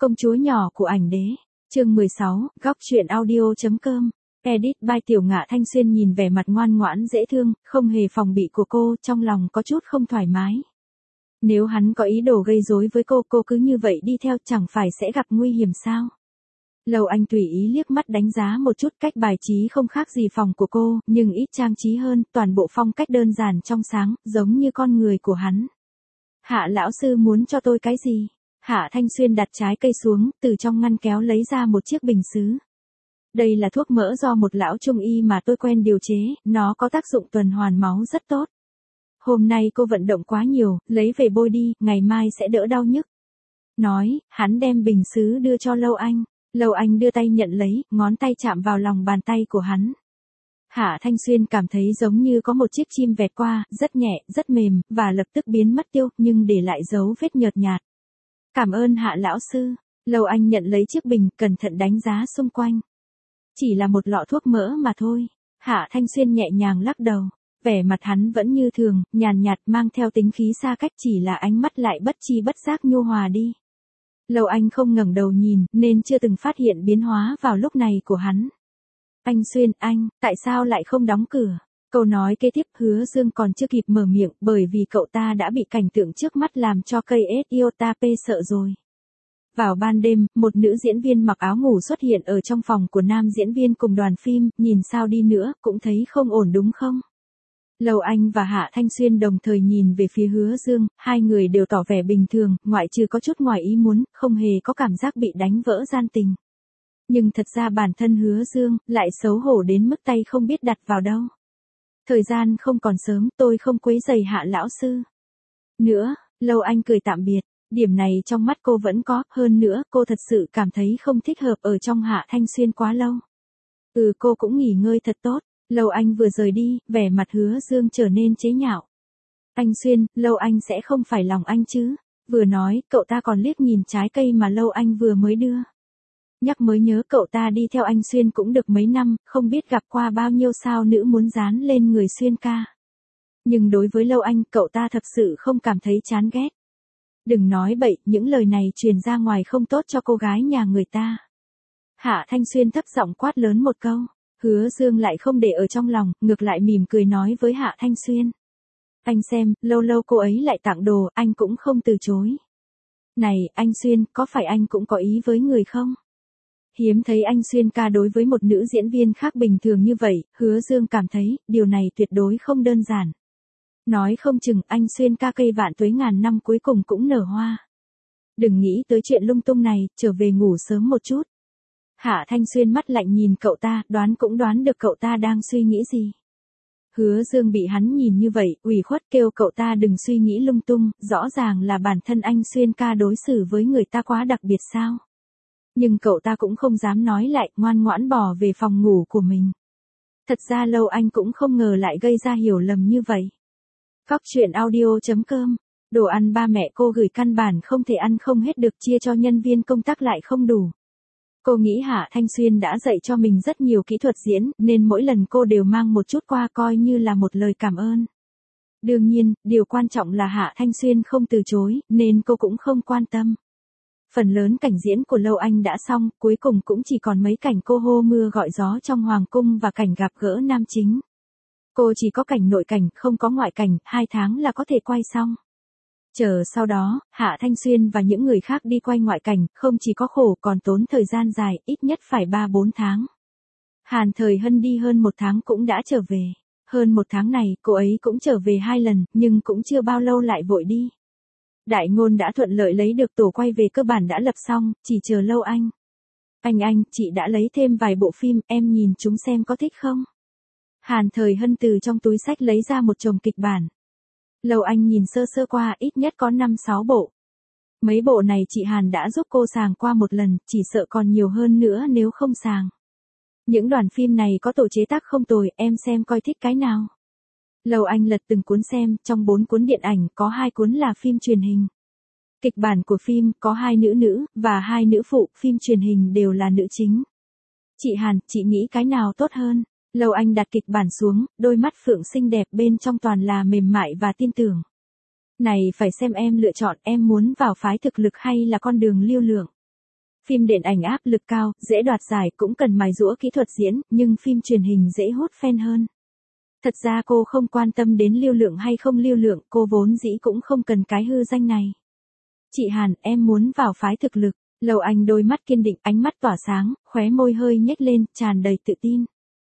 Công chúa nhỏ của ảnh đế. Chương 16, góc truyện audio.com. Edit by Tiểu Ngạ Thanh Xuyên nhìn vẻ mặt ngoan ngoãn dễ thương, không hề phòng bị của cô, trong lòng có chút không thoải mái. Nếu hắn có ý đồ gây rối với cô cứ như vậy đi theo chẳng phải sẽ gặp nguy hiểm sao? Lâu Anh tùy ý liếc mắt đánh giá một chút, cách bài trí không khác gì phòng của cô, nhưng ít trang trí hơn, toàn bộ phong cách đơn giản trong sáng, giống như con người của hắn. Hạ lão sư muốn cho tôi cái gì? Hạ Thanh Xuyên đặt trái cây xuống, từ trong ngăn kéo lấy ra một chiếc bình sứ. Đây là thuốc mỡ do một lão trung y mà tôi quen điều chế, nó có tác dụng tuần hoàn máu rất tốt. Hôm nay cô vận động quá nhiều, lấy về bôi đi, ngày mai sẽ đỡ đau nhức. Nói, hắn đem bình sứ đưa cho Lâu Anh. Lâu Anh đưa tay nhận lấy, ngón tay chạm vào lòng bàn tay của hắn. Hạ Thanh Xuyên cảm thấy giống như có một chiếc chim vẹt qua, rất nhẹ, rất mềm, và lập tức biến mất tiêu, nhưng để lại dấu vết nhợt nhạt. Cảm ơn Hạ lão sư. Lâu Anh nhận lấy chiếc bình, cẩn thận đánh giá xung quanh. Chỉ là một lọ thuốc mỡ mà thôi. Hạ Thanh Xuyên nhẹ nhàng lắc đầu. Vẻ mặt hắn vẫn như thường, nhàn nhạt, mang theo tính khí xa cách, chỉ là ánh mắt lại bất chi bất giác nhu hòa đi. Lâu Anh không ngẩng đầu nhìn, nên chưa từng phát hiện biến hóa vào lúc này của hắn. Anh Xuyên, anh, tại sao lại không đóng cửa? Câu nói kế tiếp Hứa Dương còn chưa kịp mở miệng, bởi vì cậu ta đã bị cảnh tượng trước mắt làm cho cây Iotap sợ rồi. Vào ban đêm, một nữ diễn viên mặc áo ngủ xuất hiện ở trong phòng của nam diễn viên cùng đoàn phim, nhìn sao đi nữa, cũng thấy không ổn đúng không? Lâu Anh và Hạ Thanh Xuyên đồng thời nhìn về phía Hứa Dương, hai người đều tỏ vẻ bình thường, ngoại trừ có chút ngoài ý muốn, không hề có cảm giác bị đánh vỡ gian tình. Nhưng thật ra bản thân Hứa Dương, lại xấu hổ đến mức tay không biết đặt vào đâu. Thời gian không còn sớm, tôi không quấy rầy Hạ lão sư nữa. Lâu Anh cười tạm biệt, điểm này trong mắt cô vẫn có, hơn nữa, cô thật sự cảm thấy không thích hợp ở trong Hạ Thanh Xuyên quá lâu. Cô cũng nghỉ ngơi thật tốt. Lâu Anh vừa rời đi, vẻ mặt Hứa Dương trở nên chế nhạo. Anh Xuyên, Lâu Anh sẽ không phải lòng anh chứ? Vừa nói, cậu ta còn liếc nhìn trái cây mà Lâu Anh vừa mới đưa. Nhắc mới nhớ cậu ta đi theo anh Xuyên cũng được mấy năm, không biết gặp qua bao nhiêu sao nữ muốn dán lên người Xuyên ca. Nhưng đối với Lâu Anh, cậu ta thật sự không cảm thấy chán ghét. Đừng nói bậy, những lời này truyền ra ngoài không tốt cho cô gái nhà người ta. Hạ Thanh Xuyên thấp giọng quát lớn một câu. Hứa Dương lại không để ở trong lòng, ngược lại mỉm cười nói với Hạ Thanh Xuyên. Anh xem, lâu lâu cô ấy lại tặng đồ, anh cũng không từ chối. Này, anh Xuyên, có phải anh cũng có ý với người không? Hiếm thấy anh Xuyên ca đối với một nữ diễn viên khác bình thường như vậy, Hứa Dương cảm thấy, điều này tuyệt đối không đơn giản. Nói không chừng anh Xuyên ca cây vạn tuế ngàn năm cuối cùng cũng nở hoa. Đừng nghĩ tới chuyện lung tung này, trở về ngủ sớm một chút. Hạ Thanh Xuyên mắt lạnh nhìn cậu ta, đoán cũng đoán được cậu ta đang suy nghĩ gì. Hứa Dương bị hắn nhìn như vậy, ủy khuất kêu cậu ta đừng suy nghĩ lung tung, rõ ràng là bản thân anh Xuyên ca đối xử với người ta quá đặc biệt sao. Nhưng cậu ta cũng không dám nói lại, ngoan ngoãn bỏ về phòng ngủ của mình. Thật ra Lâu Anh cũng không ngờ lại gây ra hiểu lầm như vậy. Góc truyện audio.com. Đồ ăn ba mẹ cô gửi căn bản không thể ăn không hết được, chia cho nhân viên công tác lại không đủ. Cô nghĩ Hạ Thanh Xuyên đã dạy cho mình rất nhiều kỹ thuật diễn, nên mỗi lần cô đều mang một chút qua coi như là một lời cảm ơn. Đương nhiên, điều quan trọng là Hạ Thanh Xuyên không từ chối, nên cô cũng không quan tâm. Phần lớn cảnh diễn của Lâu Anh đã xong, cuối cùng cũng chỉ còn mấy cảnh cô hô mưa gọi gió trong hoàng cung và cảnh gặp gỡ nam chính. Cô chỉ có cảnh nội cảnh, không có ngoại cảnh, 2 tháng là có thể quay xong. Chờ sau đó, Hạ Thanh Xuyên và những người khác đi quay ngoại cảnh, không chỉ có khổ còn tốn thời gian dài, ít nhất phải 3-4 tháng. Hàn Thời Hân đi hơn 1 tháng cũng đã trở về. Hơn 1 tháng này, cô ấy cũng trở về 2 lần, nhưng cũng chưa bao lâu lại vội đi. Đại ngôn đã thuận lợi lấy được tổ quay về cơ bản đã lập xong, chỉ chờ Lâu Anh. Anh, chị đã lấy thêm vài bộ phim, em nhìn chúng xem có thích không? Hàn Thời Hân từ trong túi xách lấy ra một chồng kịch bản. Lâu Anh nhìn sơ sơ qua, ít nhất có 5-6 bộ. Mấy bộ này chị Hàn đã giúp cô sàng qua một lần, chỉ sợ còn nhiều hơn nữa nếu không sàng. Những đoàn phim này có tổ chế tác không tồi, em xem coi thích cái nào. Lâu Anh lật từng cuốn xem, trong 4 cuốn điện ảnh, có 2 cuốn là phim truyền hình. Kịch bản của phim, có 2 nữ, và 2 nữ phụ, phim truyền hình đều là nữ chính. Chị Hàn, chị nghĩ cái nào tốt hơn? Lâu Anh đặt kịch bản xuống, đôi mắt phượng xinh đẹp bên trong toàn là mềm mại và tin tưởng. Này phải xem em lựa chọn, em muốn vào phái thực lực hay là con đường lưu lượng. Phim điện ảnh áp lực cao, dễ đoạt giải cũng cần mài giũa kỹ thuật diễn, nhưng phim truyền hình dễ hút fan hơn. Thật ra cô không quan tâm đến lưu lượng hay không lưu lượng, cô vốn dĩ cũng không cần cái hư danh này. Chị Hàn, em muốn vào phái thực lực. Lâu Anh đôi mắt kiên định, ánh mắt tỏa sáng, khóe môi hơi nhếch lên, tràn đầy tự tin.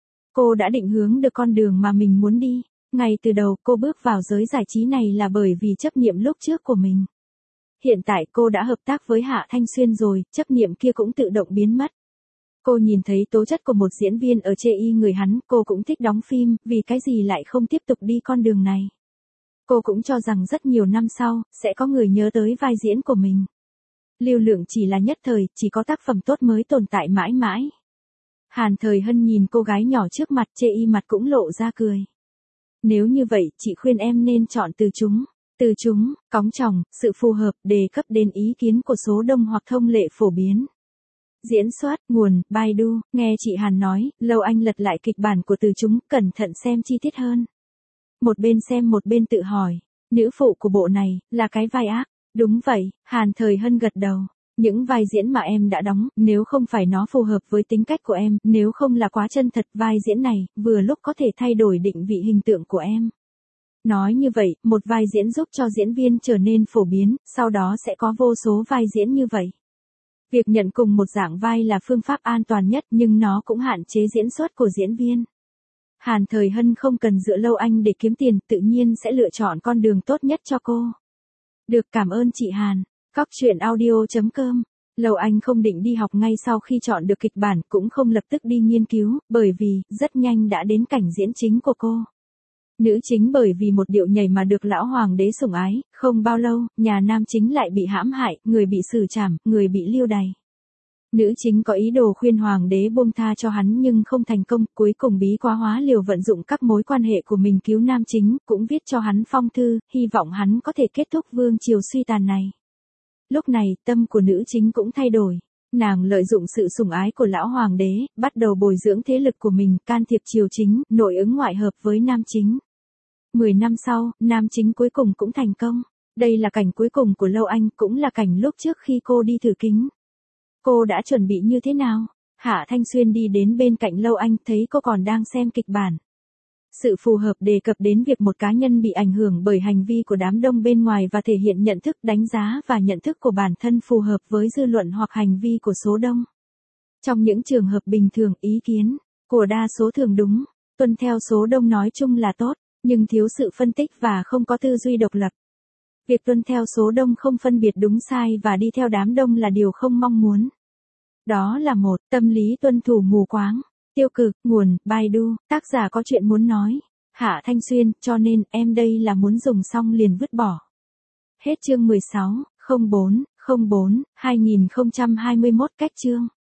Cô đã định hướng được con đường mà mình muốn đi. Ngay từ đầu cô bước vào giới giải trí này là bởi vì chấp niệm lúc trước của mình. Hiện tại cô đã hợp tác với Hạ Thanh Xuyên rồi, chấp niệm kia cũng tự động biến mất. Cô nhìn thấy tố chất của một diễn viên ở chê y người hắn, cô cũng thích đóng phim, vì cái gì lại không tiếp tục đi con đường này. Cô cũng cho rằng rất nhiều năm sau, sẽ có người nhớ tới vai diễn của mình. Lưu lượng chỉ là nhất thời, chỉ có tác phẩm tốt mới tồn tại mãi mãi. Hàn Thời Hân nhìn cô gái nhỏ trước mặt, chê y mặt cũng lộ ra cười. Nếu như vậy, chị khuyên em nên chọn từ chúng. Từ chúng, cóng tròng, sự phù hợp, đề cấp đến ý kiến của số đông hoặc thông lệ phổ biến. Diễn xuất, nguồn, Baidu, nghe chị Hàn nói, Lâu Anh lật lại kịch bản của từ chúng, cẩn thận xem chi tiết hơn. Một bên xem một bên tự hỏi, nữ phụ của bộ này, là cái vai ác. Đúng vậy, Hàn Thời Hân gật đầu. Những vai diễn mà em đã đóng, nếu không phải nó phù hợp với tính cách của em, nếu không là quá chân thật, vai diễn này, vừa lúc có thể thay đổi định vị hình tượng của em. Nói như vậy, một vai diễn giúp cho diễn viên trở nên phổ biến, sau đó sẽ có vô số vai diễn như vậy. Việc nhận cùng một dạng vai là phương pháp an toàn nhất, nhưng nó cũng hạn chế diễn xuất của diễn viên. Hàn Thời Hân không cần dựa Lâu Anh để kiếm tiền, tự nhiên sẽ lựa chọn con đường tốt nhất cho cô. Được, cảm ơn chị Hàn. Góc truyện audio.com. Lâu Anh không định đi học ngay sau khi chọn được kịch bản, cũng không lập tức đi nghiên cứu, bởi vì, rất nhanh đã đến cảnh diễn chính của cô. Nữ chính bởi vì một điệu nhảy mà được lão hoàng đế sủng ái, không bao lâu, nhà nam chính lại bị hãm hại, người bị xử trảm, người bị lưu đày. Nữ chính có ý đồ khuyên hoàng đế buông tha cho hắn nhưng không thành công, cuối cùng bí quá hóa liều vận dụng các mối quan hệ của mình cứu nam chính, cũng viết cho hắn phong thư, hy vọng hắn có thể kết thúc vương triều suy tàn này. Lúc này, tâm của nữ chính cũng thay đổi. Nàng lợi dụng sự sủng ái của lão hoàng đế, bắt đầu bồi dưỡng thế lực của mình, can thiệp triều chính, nội ứng ngoại hợp với nam chính. 10 năm sau, nam chính cuối cùng cũng thành công. Đây là cảnh cuối cùng của Lâu Anh, cũng là cảnh lúc trước khi cô đi thử kính. Cô đã chuẩn bị như thế nào? Hạ Thanh Xuyên đi đến bên cạnh Lâu Anh, thấy cô còn đang xem kịch bản. Sự phù hợp đề cập đến việc một cá nhân bị ảnh hưởng bởi hành vi của đám đông bên ngoài và thể hiện nhận thức, đánh giá và nhận thức của bản thân phù hợp với dư luận hoặc hành vi của số đông. Trong những trường hợp bình thường, ý kiến của đa số thường đúng, tuân theo số đông nói chung là tốt, nhưng thiếu sự phân tích và không có tư duy độc lập. Việc tuân theo số đông không phân biệt đúng sai và đi theo đám đông là điều không mong muốn. Đó là một tâm lý tuân thủ mù quáng. Tiêu cực, nguồn, Baidu, tác giả có chuyện muốn nói. Hạ Thanh Xuyên, cho nên, em đây là muốn dùng xong liền vứt bỏ. Hết chương 16, 04, 04, 2021 cách chương.